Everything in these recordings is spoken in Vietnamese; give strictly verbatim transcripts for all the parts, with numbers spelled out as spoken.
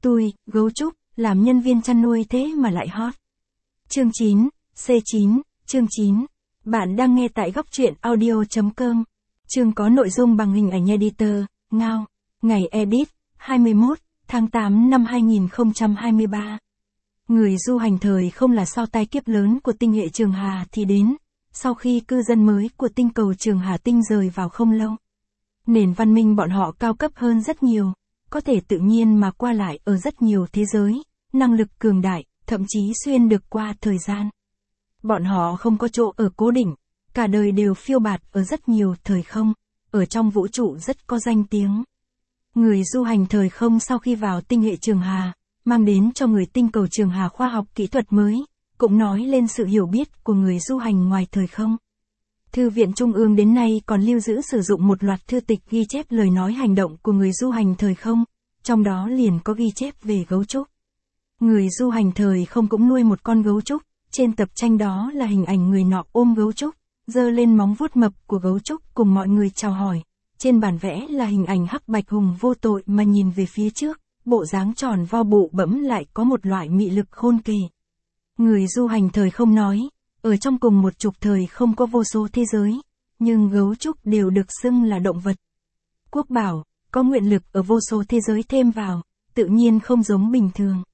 Tui, gấu trúc, làm nhân viên chăn nuôi thế mà lại hot. Chương chín, C chín, chương chín. Bạn đang nghe tại góc truyện audio chấm com. Chương có nội dung bằng hình ảnh editor, Ngao. Ngày edit, hai mươi mốt tháng tám năm hai nghìn không trăm hai mươi ba. Người du hành thời không là sao tai kiếp lớn của tinh hệ Trường Hà thì đến, sau khi cư dân mới của tinh cầu Trường Hà tinh rời vào không lâu. Nền văn minh bọn họ cao cấp hơn rất nhiều, có thể tự nhiên mà qua lại ở rất nhiều thế giới, năng lực cường đại, thậm chí xuyên được qua thời gian. Bọn họ không có chỗ ở cố định, cả đời đều phiêu bạt ở rất nhiều thời không, ở trong vũ trụ rất có danh tiếng. Người du hành thời không sau khi vào tinh hệ Trường Hà, mang đến cho người tinh cầu Trường Hà khoa học kỹ thuật mới, cũng nói lên sự hiểu biết của người du hành ngoài thời không. Thư viện Trung ương đến nay còn lưu giữ sử dụng một loạt thư tịch ghi chép lời nói hành động của người du hành thời không, trong đó liền có ghi chép về gấu trúc. Người du hành thời không cũng nuôi một con gấu trúc, trên tập tranh đó là hình ảnh người nọ ôm gấu trúc, giơ lên móng vuốt mập của gấu trúc cùng mọi người chào hỏi. Trên bản vẽ là hình ảnh hắc bạch hùng vô tội mà nhìn về phía trước, bộ dáng tròn vo bụ bẫm lại có một loại mị lực khôn kể. Người du hành thời không nói, ở trong cùng một trục thời không có vô số thế giới, nhưng gấu trúc đều được xưng là động vật. Quốc bảo, có nguyện lực ở vô số thế giới thêm vào, tự nhiên không giống bình thường.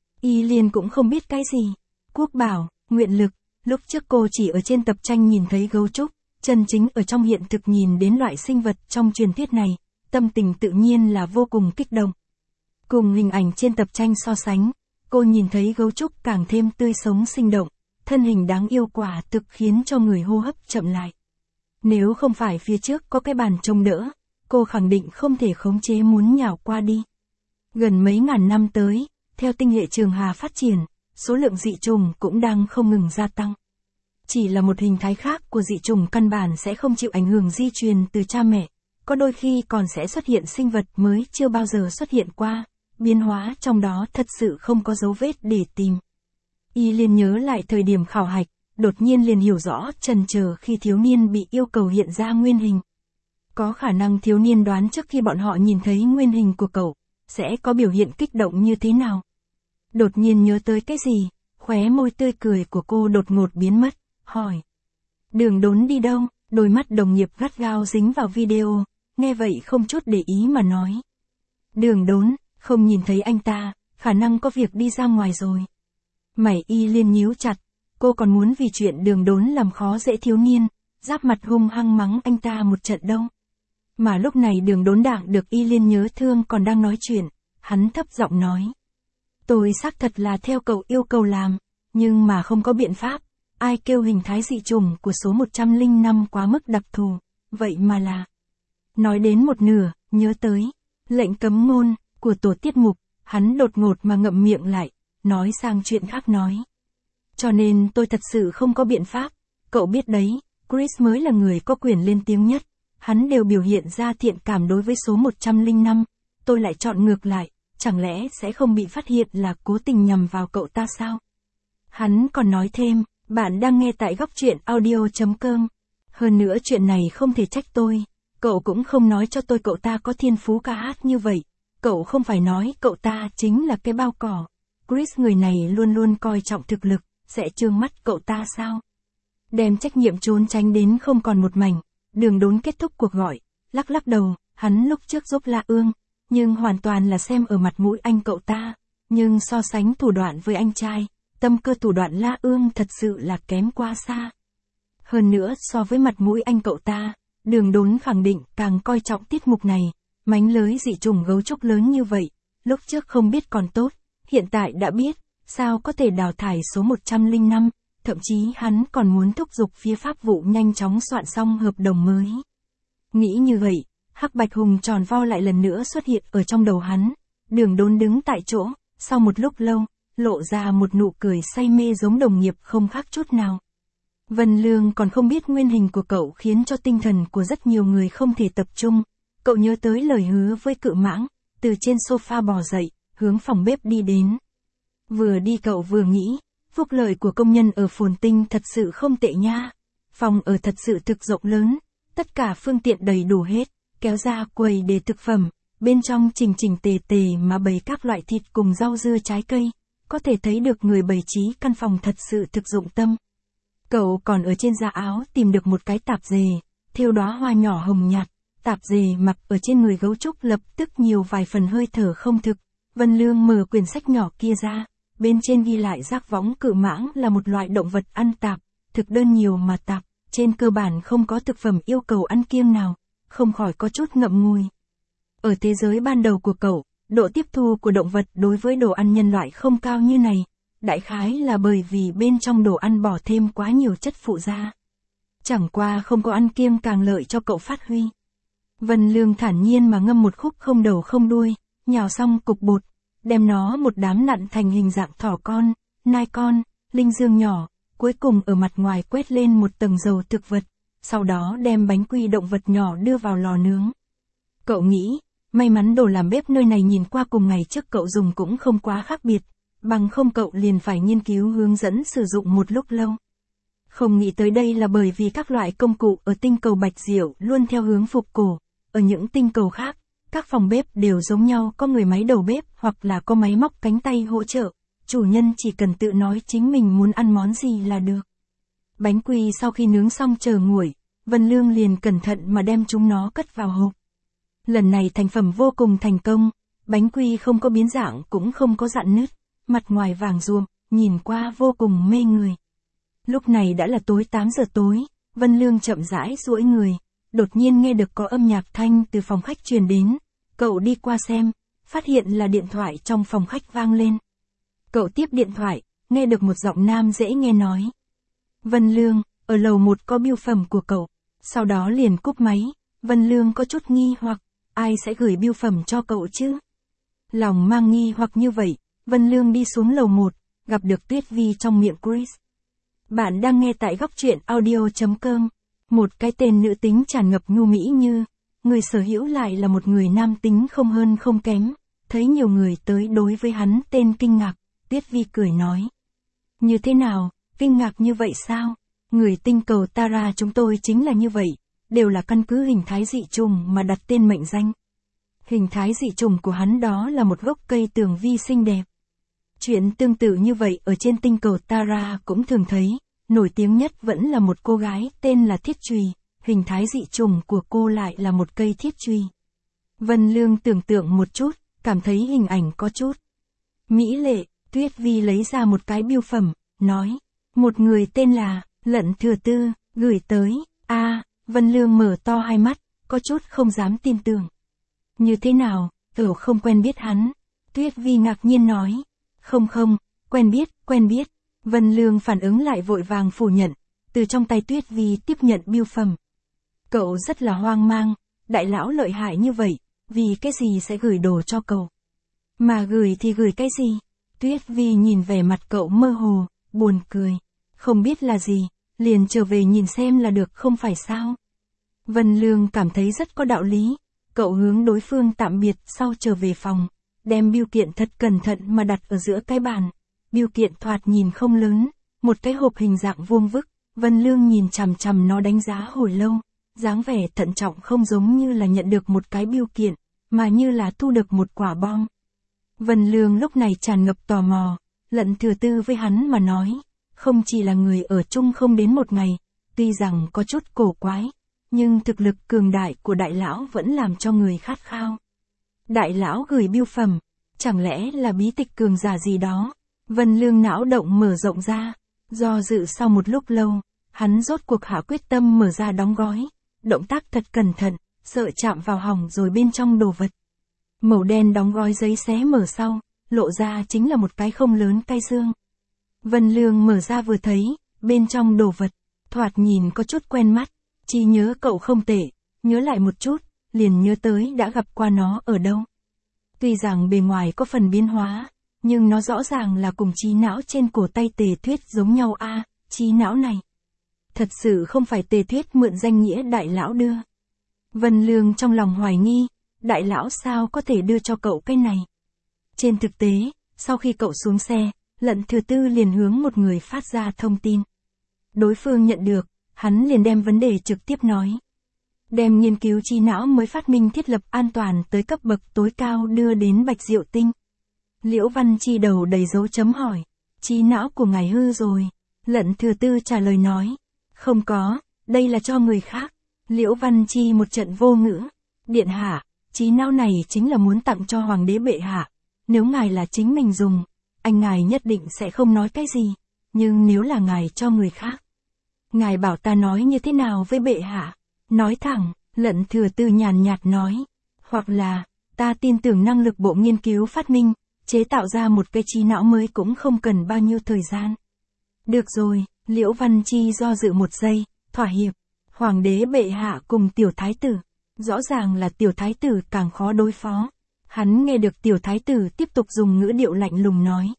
Y Liên cũng không biết cái gì. Quốc bảo, nguyện lực, lúc trước cô chỉ ở trên tập tranh nhìn thấy gấu trúc, chân chính ở trong hiện thực nhìn đến loại sinh vật trong truyền thuyết này, tâm tình tự nhiên là vô cùng kích động. Cùng hình ảnh trên tập tranh so sánh, cô nhìn thấy gấu trúc càng thêm tươi sống sinh động, thân hình đáng yêu quả thực khiến cho người hô hấp chậm lại. Nếu không phải phía trước có cái bàn trông đỡ, cô khẳng định không thể khống chế muốn nhào qua đi. Gần mấy ngàn năm tới, theo tinh hệ Trường Hà phát triển, số lượng dị trùng cũng đang không ngừng gia tăng. Chỉ là một hình thái khác của dị trùng căn bản sẽ không chịu ảnh hưởng di truyền từ cha mẹ, có đôi khi còn sẽ xuất hiện sinh vật mới chưa bao giờ xuất hiện qua, biến hóa trong đó thật sự không có dấu vết để tìm. Y liền nhớ lại thời điểm khảo hạch, đột nhiên liền hiểu rõ chần chờ khi thiếu niên bị yêu cầu hiện ra nguyên hình. Có khả năng thiếu niên đoán trước khi bọn họ nhìn thấy nguyên hình của cậu, sẽ có biểu hiện kích động như thế nào. Đột nhiên nhớ tới cái gì, khóe môi tươi cười của cô đột ngột biến mất, hỏi. Đường Đốn đi đâu? Đôi mắt đồng nghiệp gắt gao dính vào video, nghe vậy không chút để ý mà nói. Đường Đốn, không nhìn thấy anh ta, khả năng có việc đi ra ngoài rồi. Mày Y Liên nhíu chặt, cô còn muốn vì chuyện Đường Đốn làm khó dễ thiếu niên, giáp mặt hung hăng mắng anh ta một trận đâu. Mà lúc này Đường Đốn đạng được Y Liên nhớ thương còn đang nói chuyện, hắn thấp giọng nói. Tôi xác thật là theo cậu yêu cầu làm, nhưng mà không có biện pháp, ai kêu hình thái dị trùng của số một trăm lẻ năm quá mức đặc thù, vậy mà là. Nói đến một nửa, nhớ tới, lệnh cấm ngôn, của tổ tiết mục, hắn đột ngột mà ngậm miệng lại, nói sang chuyện khác nói. Cho nên tôi thật sự không có biện pháp, cậu biết đấy, Chris mới là người có quyền lên tiếng nhất, hắn đều biểu hiện ra thiện cảm đối với số một trăm lẻ năm, tôi lại chọn ngược lại, chẳng lẽ sẽ không bị phát hiện là cố tình nhằm vào cậu ta sao? Hắn còn nói thêm, bạn đang nghe tại góc truyện audio chấm com. Hơn nữa chuyện này không thể trách tôi, cậu cũng không nói cho tôi cậu ta có thiên phú ca hát như vậy, cậu không phải nói cậu ta chính là cái bao cỏ. Chris người này luôn luôn coi trọng thực lực, sẽ trương mắt cậu ta sao? Đem trách nhiệm trốn tránh đến không còn một mảnh, Đường Đốn kết thúc cuộc gọi, lắc lắc đầu, hắn lúc trước giúp La Ương, nhưng hoàn toàn là xem ở mặt mũi anh cậu ta, nhưng so sánh thủ đoạn với anh trai, tâm cơ thủ đoạn La Ương thật sự là kém quá xa. Hơn nữa so với mặt mũi anh cậu ta, Đường Đốn khẳng định càng coi trọng tiết mục này, mánh lới dị trùng gấu trúc lớn như vậy, lúc trước không biết còn tốt, hiện tại đã biết, sao có thể đào thải số một trăm lẻ năm, thậm chí hắn còn muốn thúc giục phía pháp vụ nhanh chóng soạn xong hợp đồng mới. Nghĩ như vậy, hắc bạch hùng tròn vo lại lần nữa xuất hiện ở trong đầu hắn, Đường Đốn đứng tại chỗ, sau một lúc lâu, lộ ra một nụ cười say mê giống đồng nghiệp không khác chút nào. Vân Lương còn không biết nguyên hình của cậu khiến cho tinh thần của rất nhiều người không thể tập trung, cậu nhớ tới lời hứa với Cự Mãng, từ trên sofa bò dậy, hướng phòng bếp đi đến. Vừa đi cậu vừa nghĩ, phúc lợi của công nhân ở Phồn Tinh thật sự không tệ nha. Phòng ở thật sự thực rộng lớn, tất cả phương tiện đầy đủ hết, kéo ra quầy để thực phẩm, bên trong chỉnh chỉnh tề tề mà bày các loại thịt cùng rau dưa trái cây, có thể thấy được người bày trí căn phòng thật sự thực dụng tâm. Cậu còn ở trên da áo tìm được một cái tạp dề, thêu đóa hoa nhỏ hồng nhạt, tạp dề mặc ở trên người gấu trúc lập tức nhiều vài phần hơi thở không thực. Vân Lương mở quyển sách nhỏ kia ra, bên trên ghi lại giác võng cự mãng là một loại động vật ăn tạp, thực đơn nhiều mà tạp, trên cơ bản không có thực phẩm yêu cầu ăn kiêng nào, không khỏi có chút ngậm ngùi. Ở thế giới ban đầu của cậu, độ tiếp thu của động vật đối với đồ ăn nhân loại không cao như này, đại khái là bởi vì bên trong đồ ăn bỏ thêm quá nhiều chất phụ gia. Chẳng qua không có ăn kiêng càng lợi cho cậu phát huy. Vân Lương thản nhiên mà ngâm một khúc không đầu không đuôi, nhào xong cục bột, đem nó một đám nặn thành hình dạng thỏ con, nai con, linh dương nhỏ, cuối cùng ở mặt ngoài quét lên một tầng dầu thực vật, sau đó đem bánh quy động vật nhỏ đưa vào lò nướng. Cậu nghĩ, may mắn đồ làm bếp nơi này nhìn qua cùng ngày trước cậu dùng cũng không quá khác biệt, bằng không cậu liền phải nghiên cứu hướng dẫn sử dụng một lúc lâu. Không nghĩ tới đây là bởi vì các loại công cụ ở tinh cầu Bạch Diệu luôn theo hướng phục cổ, ở những tinh cầu khác, các phòng bếp đều giống nhau, có người máy đầu bếp hoặc là có máy móc cánh tay hỗ trợ, chủ nhân chỉ cần tự nói chính mình muốn ăn món gì là được. Bánh quy sau khi nướng xong chờ nguội, Vân Lương liền cẩn thận mà đem chúng nó cất vào hộp. Lần này thành phẩm vô cùng thành công, bánh quy không có biến dạng cũng không có rạn nứt, mặt ngoài vàng ruộm, nhìn qua vô cùng mê người. Lúc này đã là tối tám giờ tối, Vân Lương chậm rãi duỗi người, đột nhiên nghe được có âm nhạc thanh từ phòng khách truyền đến, cậu đi qua xem, phát hiện là điện thoại trong phòng khách vang lên. Cậu tiếp điện thoại, nghe được một giọng nam dễ nghe nói. Vân Lương, ở lầu một có bưu phẩm của cậu, sau đó liền cúp máy, Vân Lương có chút nghi hoặc, ai sẽ gửi bưu phẩm cho cậu chứ? Lòng mang nghi hoặc như vậy, Vân Lương đi xuống lầu một, gặp được Tuyết Vi trong miệng Chris. Bạn đang nghe tại góc truyện audio chấm com, một cái tên nữ tính tràn ngập nhu mỹ như, người sở hữu lại là một người nam tính không hơn không kém, thấy nhiều người tới đối với hắn tên kinh ngạc, Tuyết Vi cười nói. Như thế nào, kinh ngạc như vậy sao? Người tinh cầu Tara chúng tôi chính là như vậy, đều là căn cứ hình thái dị trùng mà đặt tên mệnh danh. Hình thái dị trùng của hắn đó là một gốc cây tường vi xinh đẹp. Chuyện tương tự như vậy ở trên tinh cầu Tara cũng thường thấy, nổi tiếng nhất vẫn là một cô gái tên là Thiết Chùy, hình thái dị trùng của cô lại là một cây thiết chùy. Vân Lương tưởng tượng một chút, cảm thấy hình ảnh có chút mỹ lệ. Tuyết Vi lấy ra một cái bưu phẩm, nói, một người tên là Lận Thừa Tư, gửi tới, a à, Vân Lương mở to hai mắt, có chút không dám tin tưởng. Như thế nào, cậu không quen biết hắn? Tuyết Vi ngạc nhiên nói, không không, quen biết, quen biết. Vân Lương phản ứng lại vội vàng phủ nhận, từ trong tay Tuyết Vi tiếp nhận bưu phẩm. Cậu rất là hoang mang, đại lão lợi hại như vậy, vì cái gì sẽ gửi đồ cho cậu? Mà gửi thì gửi cái gì? Tuyết Vi nhìn vẻ mặt cậu mơ hồ, buồn cười, không biết là gì, liền trở về nhìn xem là được không phải sao? Vân Lương cảm thấy rất có đạo lý, cậu hướng đối phương tạm biệt sau trở về phòng, đem bưu kiện thật cẩn thận mà đặt ở giữa cái bàn. Bưu kiện thoạt nhìn không lớn, một cái hộp hình dạng vuông vức, Vân Lương nhìn chằm chằm nó đánh giá hồi lâu, dáng vẻ thận trọng không giống như là nhận được một cái bưu kiện, mà như là thu được một quả bom. Vân Lương lúc này tràn ngập tò mò, Lận Thừa Tư với hắn mà nói, không chỉ là người ở chung không đến một ngày, tuy rằng có chút cổ quái, nhưng thực lực cường đại của đại lão vẫn làm cho người khát khao. Đại lão gửi bưu phẩm, chẳng lẽ là bí tịch cường giả gì đó? Vân Lương não động mở rộng ra, do dự sau một lúc lâu, hắn rốt cuộc hạ quyết tâm mở ra đóng gói, động tác thật cẩn thận, sợ chạm vào hỏng rồi bên trong đồ vật. Màu đen đóng gói giấy xé mở sau, lộ ra chính là một cái không lớn cái dương. Vân Lương mở ra vừa thấy, bên trong đồ vật, thoạt nhìn có chút quen mắt, chỉ nhớ cậu không tệ, nhớ lại một chút, liền nhớ tới đã gặp qua nó ở đâu. Tuy rằng bề ngoài có phần biến hóa, nhưng nó rõ ràng là cùng trí não trên cổ tay Tề Thuyết giống nhau a, à, trí não này. Thật sự không phải Tề Thuyết mượn danh nghĩa đại lão đưa. Vân Lương trong lòng hoài nghi, đại lão sao có thể đưa cho cậu cái này. Trên thực tế, sau khi cậu xuống xe, Lận Thừa Tư liền hướng một người phát ra thông tin. Đối phương nhận được, hắn liền đem vấn đề trực tiếp nói. đem nghiên cứu trí não mới phát minh thiết lập an toàn tới cấp bậc tối cao đưa đến Bạch Diệu Tinh. Liễu Văn Chi đầu đầy dấu chấm hỏi, trí não của ngài hư rồi. Lận Thừa Tư trả lời nói, không có, đây là cho người khác. Liễu Văn Chi một trận vô ngữ, điện hạ, trí não này chính là muốn tặng cho hoàng đế bệ hạ. Nếu ngài là chính mình dùng, anh ngài nhất định sẽ không nói cái gì, nhưng nếu là ngài cho người khác, ngài bảo ta nói như thế nào với bệ hạ? Nói thẳng, Lận Thừa Tư nhàn nhạt nói, hoặc là, ta tin tưởng năng lực bộ nghiên cứu phát minh, chế tạo ra một cái trí não mới cũng không cần bao nhiêu thời gian. Được rồi, Liễu Văn Chi do dự một giây, thỏa hiệp. Hoàng đế bệ hạ cùng tiểu thái tử, rõ ràng là tiểu thái tử càng khó đối phó. Hắn nghe được tiểu thái tử tiếp tục dùng ngữ điệu lạnh lùng nói.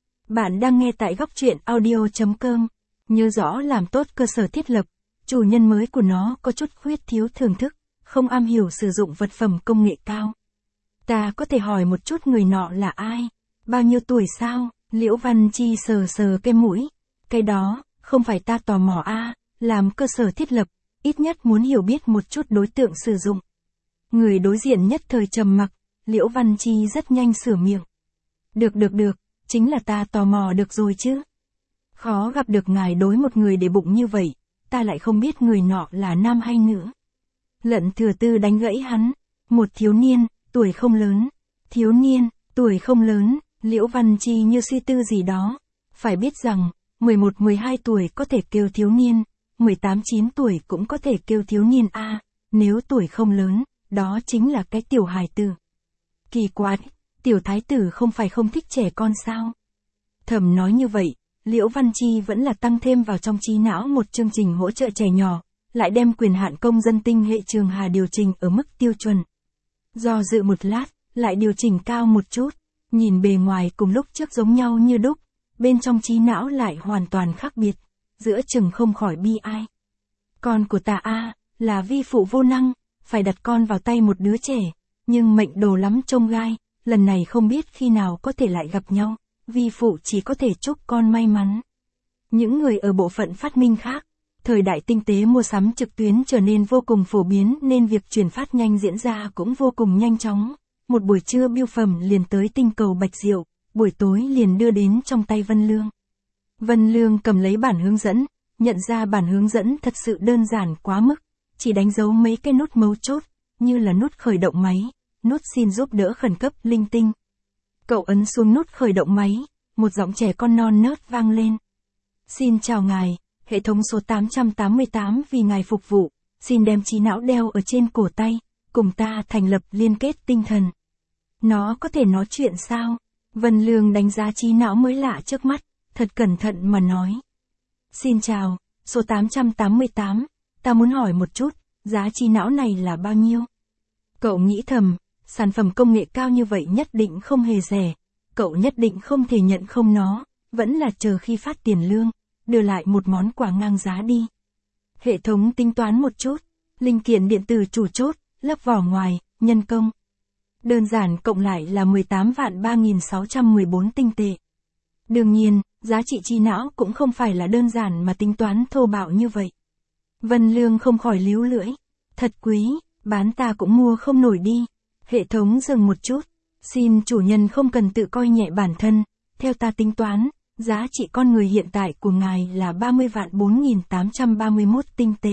Bạn đang nghe tại góc truyện audio chấm com, nhớ rõ làm tốt cơ sở thiết lập, chủ nhân mới của nó có chút khuyết thiếu thưởng thức, không am hiểu sử dụng vật phẩm công nghệ cao. Ta có thể hỏi một chút người nọ là ai? Bao nhiêu tuổi sao? Liễu Văn Chi sờ sờ cái mũi. Cái đó, không phải ta tò mò a, à, làm cơ sở thiết lập, ít nhất muốn hiểu biết một chút đối tượng sử dụng. Người đối diện nhất thời trầm mặc, Liễu Văn Chi rất nhanh sửa miệng. Được được được, chính là ta tò mò được rồi chứ. Khó gặp được ngài đối một người để bụng như vậy, ta lại không biết người nọ là nam hay nữ. Lận Thừa Tư đánh gãy hắn, một thiếu niên, tuổi không lớn. Thiếu niên, tuổi không lớn, Liễu Văn Chi như suy tư gì đó. Phải biết rằng, mười một mười hai tuổi có thể kêu thiếu niên, mười tám chín tuổi cũng có thể kêu thiếu niên a, à, nếu tuổi không lớn, đó chính là cái tiểu hài tử. Kỳ quái, tiểu thái tử không phải không thích trẻ con sao? Thầm nói như vậy, Liễu Văn Chi vẫn là tăng thêm vào trong trí não một chương trình hỗ trợ trẻ nhỏ, lại đem quyền hạn công dân tinh hệ Trường Hà điều chỉnh ở mức tiêu chuẩn. Do dự một lát, lại điều chỉnh cao một chút, nhìn bề ngoài cùng lúc trước giống nhau như đúc, bên trong trí não lại hoàn toàn khác biệt, giữa chừng không khỏi bi ai. Con của ta a, à, là vi phụ vô năng, phải đặt con vào tay một đứa trẻ, nhưng mệnh đồ lắm trông gai, lần này không biết khi nào có thể lại gặp nhau, vi phụ chỉ có thể chúc con may mắn. Những người ở bộ phận phát minh khác, thời đại tinh tế mua sắm trực tuyến trở nên vô cùng phổ biến nên việc chuyển phát nhanh diễn ra cũng vô cùng nhanh chóng. Một buổi trưa bưu phẩm liền tới tinh cầu Bạch Diệu, buổi tối liền đưa đến trong tay Vân Lương. Vân Lương cầm lấy bản hướng dẫn, nhận ra bản hướng dẫn thật sự đơn giản quá mức, chỉ đánh dấu mấy cái nút mấu chốt, như là nút khởi động máy, nút xin giúp đỡ khẩn cấp linh tinh. Cậu ấn xuống nút khởi động máy, một giọng trẻ con non nớt vang lên. Xin chào ngài, hệ thống số tám trăm tám mươi tám vì ngài phục vụ, xin đem trí não đeo ở trên cổ tay, cùng ta thành lập liên kết tinh thần. Nó có thể nói chuyện sao? Vân Lương đánh giá trí não mới lạ trước mắt, thật cẩn thận mà nói. Xin chào, số tám trăm tám mươi tám, ta muốn hỏi một chút, giá trí não này là bao nhiêu? Cậu nghĩ thầm, sản phẩm công nghệ cao như vậy nhất định không hề rẻ, cậu nhất định không thể nhận không nó, vẫn là chờ khi phát tiền lương, đưa lại một món quà ngang giá đi. Hệ thống tính toán một chút, linh kiện điện tử chủ chốt, lớp vỏ ngoài, nhân công. Đơn giản cộng lại là mười tám vạn ba nghìn sáu trăm mười bốn tinh tệ. Đương nhiên, giá trị trí não cũng không phải là đơn giản mà tính toán thô bạo như vậy. Vân Lương không khỏi líu lưỡi. Thật quý, bán ta cũng mua không nổi đi. Hệ thống dừng một chút. Xin chủ nhân không cần tự coi nhẹ bản thân. Theo ta tính toán, giá trị con người hiện tại của ngài là ba mươi vạn bốn nghìn tám trăm ba mươi mốt tinh tệ.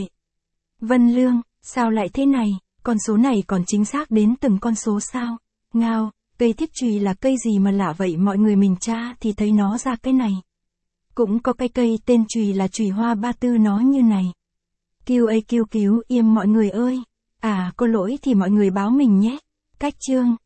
Vân Lương, sao lại thế này? Con số này còn chính xác đến từng con số sao? Ngao, cây thiết chùy là cây gì mà lạ vậy, mọi người mình tra thì thấy nó ra cái này. Cũng có cái cây tên chùy là chùy hoa ba tư nó như này. Kêu ấy kêu cứu im mọi người ơi. À có lỗi thì mọi người báo mình nhé. Cách chương.